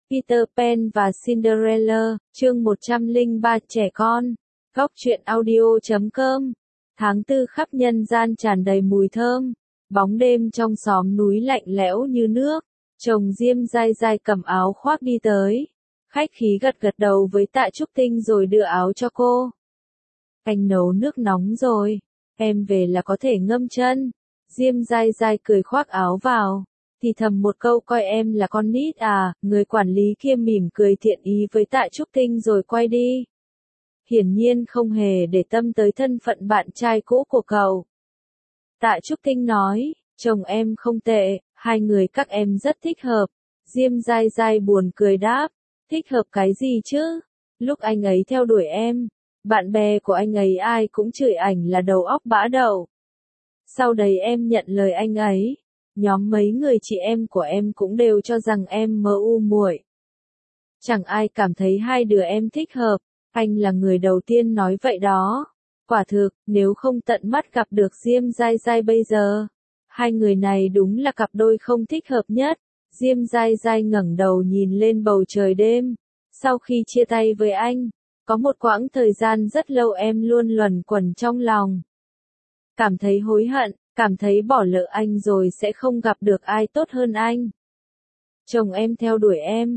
Peter Pan và Cinderella, chương 103 trẻ con. Góc truyện audio.com. Tháng 4 khắp nhân gian tràn đầy mùi thơm. Bóng đêm trong xóm núi lạnh lẽo như nước. Chồng Diêm dai dai cầm áo khoác đi tới. Khách khí gật gật đầu với Tạ Trúc Tinh rồi đưa áo cho cô. Anh nấu nước nóng rồi. Em về là có thể ngâm chân. Diêm dai dai cười khoác áo vào. Thì thầm một câu coi em là con nít à, người quản lý kia mỉm cười thiện ý với Tạ Trúc Tinh rồi quay đi. Hiển nhiên không hề để tâm tới thân phận bạn trai cũ của cậu. Tạ Trúc Tinh nói, chồng em không tệ, hai người các em rất thích hợp. Diêm dai dai buồn cười đáp, thích hợp cái gì chứ? Lúc anh ấy theo đuổi em, bạn bè của anh ấy ai cũng chửi ảnh là đầu óc bã đậu. Sau đấy em nhận lời anh ấy. Nhóm mấy người chị em của em cũng đều cho rằng em mơ u muội. Chẳng ai cảm thấy hai đứa em thích hợp, anh là người đầu tiên nói vậy đó. Quả thực, nếu không tận mắt gặp được Diêm dai dai bây giờ, hai người này đúng là cặp đôi không thích hợp nhất. Diêm dai dai ngẩng đầu nhìn lên bầu trời đêm. Sau khi chia tay với anh, có một quãng thời gian rất lâu em luôn luẩn quẩn trong lòng. Cảm thấy hối hận. Cảm thấy bỏ lỡ anh rồi sẽ không gặp được ai tốt hơn anh. Chồng em theo đuổi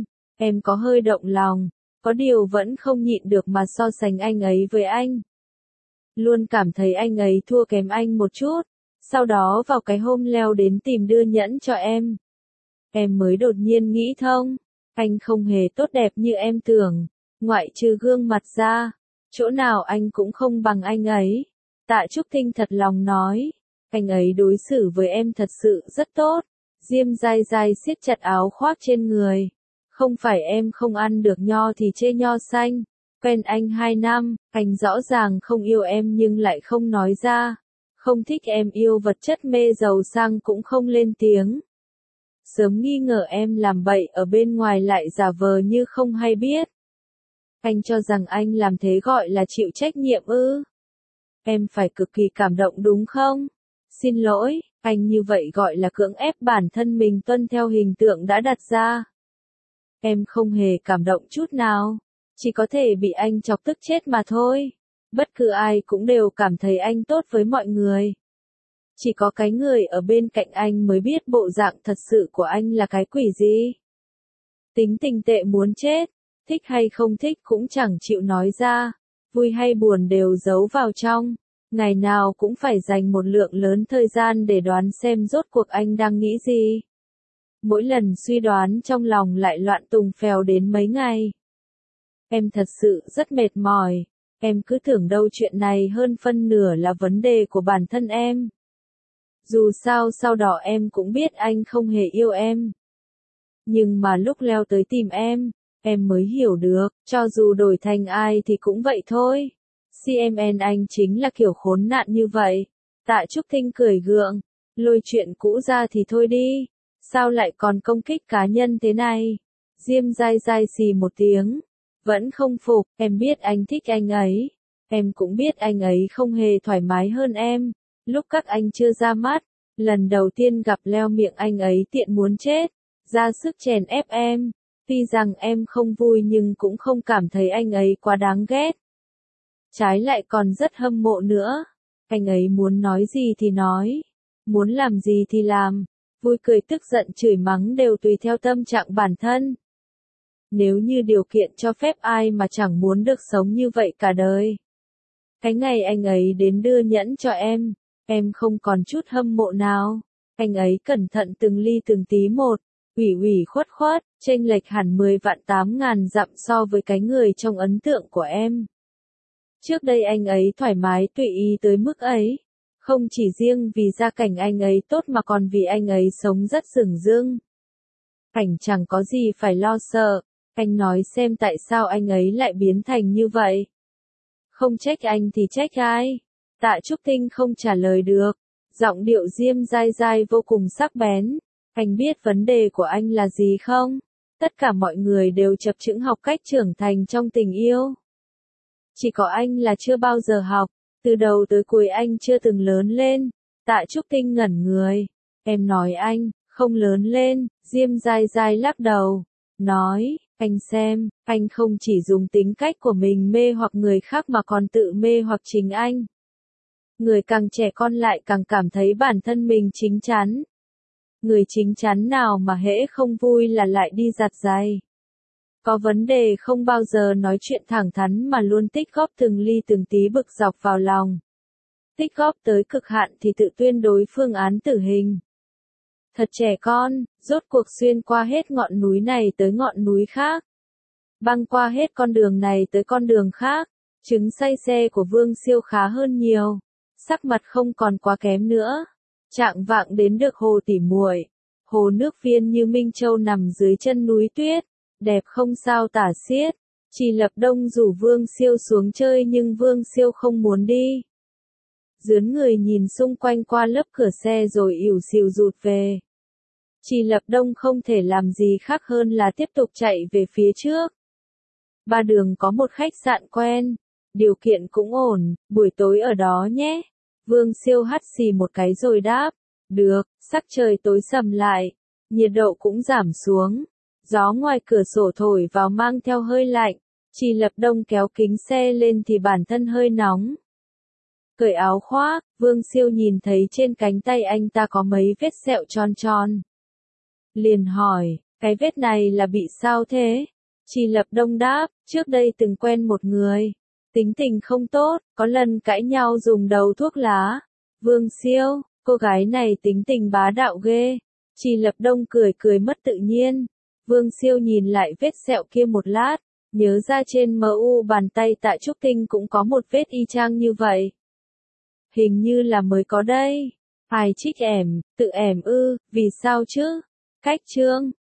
em có hơi động lòng, có điều vẫn không nhịn được mà so sánh anh ấy với anh. Luôn cảm thấy anh ấy thua kém anh một chút, sau đó vào cái hôm leo đến tìm đưa nhẫn cho em. Em mới đột nhiên nghĩ thông, anh không hề tốt đẹp như em tưởng, ngoại trừ gương mặt ra, chỗ nào anh cũng không bằng anh ấy. Tạ Trúc Tinh thật lòng nói. Anh ấy đối xử với em thật sự rất tốt. Diêm dai dai siết chặt áo khoác trên người. Không phải em không ăn được nho thì chê nho xanh. Quen anh 2 năm, anh rõ ràng không yêu em nhưng lại không nói ra. Không thích em yêu vật chất mê giàu sang cũng không lên tiếng. Sớm nghi ngờ em làm bậy ở bên ngoài lại giả vờ như không hay biết. Anh cho rằng anh làm thế gọi là chịu trách nhiệm ư? Em phải cực kỳ cảm động đúng không? Xin lỗi, anh như vậy gọi là cưỡng ép bản thân mình tuân theo hình tượng đã đặt ra. Em không hề cảm động chút nào, chỉ có thể bị anh chọc tức chết mà thôi. Bất cứ ai cũng đều cảm thấy anh tốt với mọi người. Chỉ có cái người ở bên cạnh anh mới biết bộ dạng thật sự của anh là cái quỷ gì. Tính tình tệ muốn chết, thích hay không thích cũng chẳng chịu nói ra, vui hay buồn đều giấu vào trong. Ngày nào cũng phải dành một lượng lớn thời gian để đoán xem rốt cuộc anh đang nghĩ gì. Mỗi lần suy đoán trong lòng lại loạn tùng phèo đến mấy ngày. Em thật sự rất mệt mỏi, em cứ tưởng đâu chuyện này hơn phân nửa là vấn đề của bản thân em. Dù sao sau đó em cũng biết anh không hề yêu em. Nhưng mà lúc leo tới tìm em mới hiểu được, cho dù đổi thành ai thì cũng vậy thôi. CMN anh chính là kiểu khốn nạn như vậy. Tạ Trúc Tinh cười gượng, lôi chuyện cũ ra thì thôi đi, sao lại còn công kích cá nhân thế này? Diêm dai dai xì một tiếng, vẫn không phục, em biết anh thích anh ấy, em cũng biết anh ấy không hề thoải mái hơn em. Lúc các anh chưa ra mắt, lần đầu tiên gặp leo miệng anh ấy tiện muốn chết, ra sức chèn ép em. Tuy rằng em không vui nhưng cũng không cảm thấy anh ấy quá đáng ghét. Trái lại còn rất hâm mộ nữa. Anh ấy muốn nói gì thì nói, muốn làm gì thì làm, vui cười tức giận chửi mắng đều tùy theo tâm trạng bản thân. Nếu như điều kiện cho phép ai mà chẳng muốn được sống như vậy cả đời. Cái ngày anh ấy đến đưa nhẫn cho em không còn chút hâm mộ nào. Anh ấy cẩn thận từng ly từng tí một, ủy khuất, chênh lệch hẳn 10 vạn 8 ngàn dặm so với cái người trong ấn tượng của em. Trước đây anh ấy thoải mái tùy ý tới mức ấy, không chỉ riêng vì gia cảnh anh ấy tốt mà còn vì anh ấy sống rất dửng dưng. Cảnh chẳng có gì phải lo sợ, anh nói xem tại sao anh ấy lại biến thành như vậy. Không trách anh thì trách ai? Tạ Trúc Tinh không trả lời được, giọng điệu Diêm dai dai vô cùng sắc bén. Anh biết vấn đề của anh là gì không? Tất cả mọi người đều chập chững học cách trưởng thành trong tình yêu. Chỉ có anh là chưa bao giờ học, từ đầu tới cuối anh chưa từng lớn lên. Tạ Trúc Tinh ngẩn người. Em nói anh, không lớn lên, Diêm dai dai lắc đầu, nói, Anh xem, anh không chỉ dùng tính cách của mình mê hoặc người khác mà còn tự mê hoặc chính anh. Người càng trẻ con lại càng cảm thấy bản thân mình chín chắn. Người chín chắn nào mà hễ không vui là lại đi giặt giày. Có vấn đề không bao giờ nói chuyện thẳng thắn mà luôn tích góp từng ly từng tí bực dọc vào lòng. Tích góp tới cực hạn thì tự tuyên đối phương án tử hình. Thật trẻ con, rốt cuộc xuyên qua hết ngọn núi này tới ngọn núi khác. Băng qua hết con đường này tới con đường khác. Chứng say xe của Vương Siêu khá hơn nhiều. Sắc mặt không còn quá kém nữa. Trạng vạng đến được hồ tỉ muội. Hồ nước viên như Minh Châu nằm dưới chân núi tuyết. Đẹp không sao tả xiết. Chỉ Lập Đông rủ Vương Siêu xuống chơi nhưng Vương Siêu không muốn đi. Dướn người nhìn xung quanh qua lớp cửa xe rồi ỉu xìu rụt về. Chỉ Lập Đông không thể làm gì khác hơn là tiếp tục chạy về phía trước. Ba đường có một khách sạn quen. Điều kiện cũng ổn, buổi tối ở đó nhé. Vương Siêu hắt xì một cái rồi đáp. Được, sắc trời tối sầm lại. Nhiệt độ cũng giảm xuống. Gió ngoài cửa sổ thổi vào mang theo hơi lạnh. Chỉ Lập Đông kéo kính xe lên thì bản thân hơi nóng. Cởi áo khoác, Vương Siêu nhìn thấy trên cánh tay anh ta có mấy vết sẹo tròn tròn. Liền hỏi, cái vết này là bị sao thế? Chỉ Lập Đông đáp, trước đây từng quen một người. Tính tình không tốt, có lần cãi nhau dùng đầu thuốc lá. Vương Siêu, cô gái này tính tình bá đạo ghê. Chỉ Lập Đông cười mất tự nhiên. Vương Siêu nhìn lại vết sẹo kia một lát, nhớ ra trên MU bàn tay Tạ Trúc Tinh cũng có một vết y chang như vậy. Hình như là mới có đây. Ai trích ẻm, tự ẻm ư, vì sao chứ? Cách chương.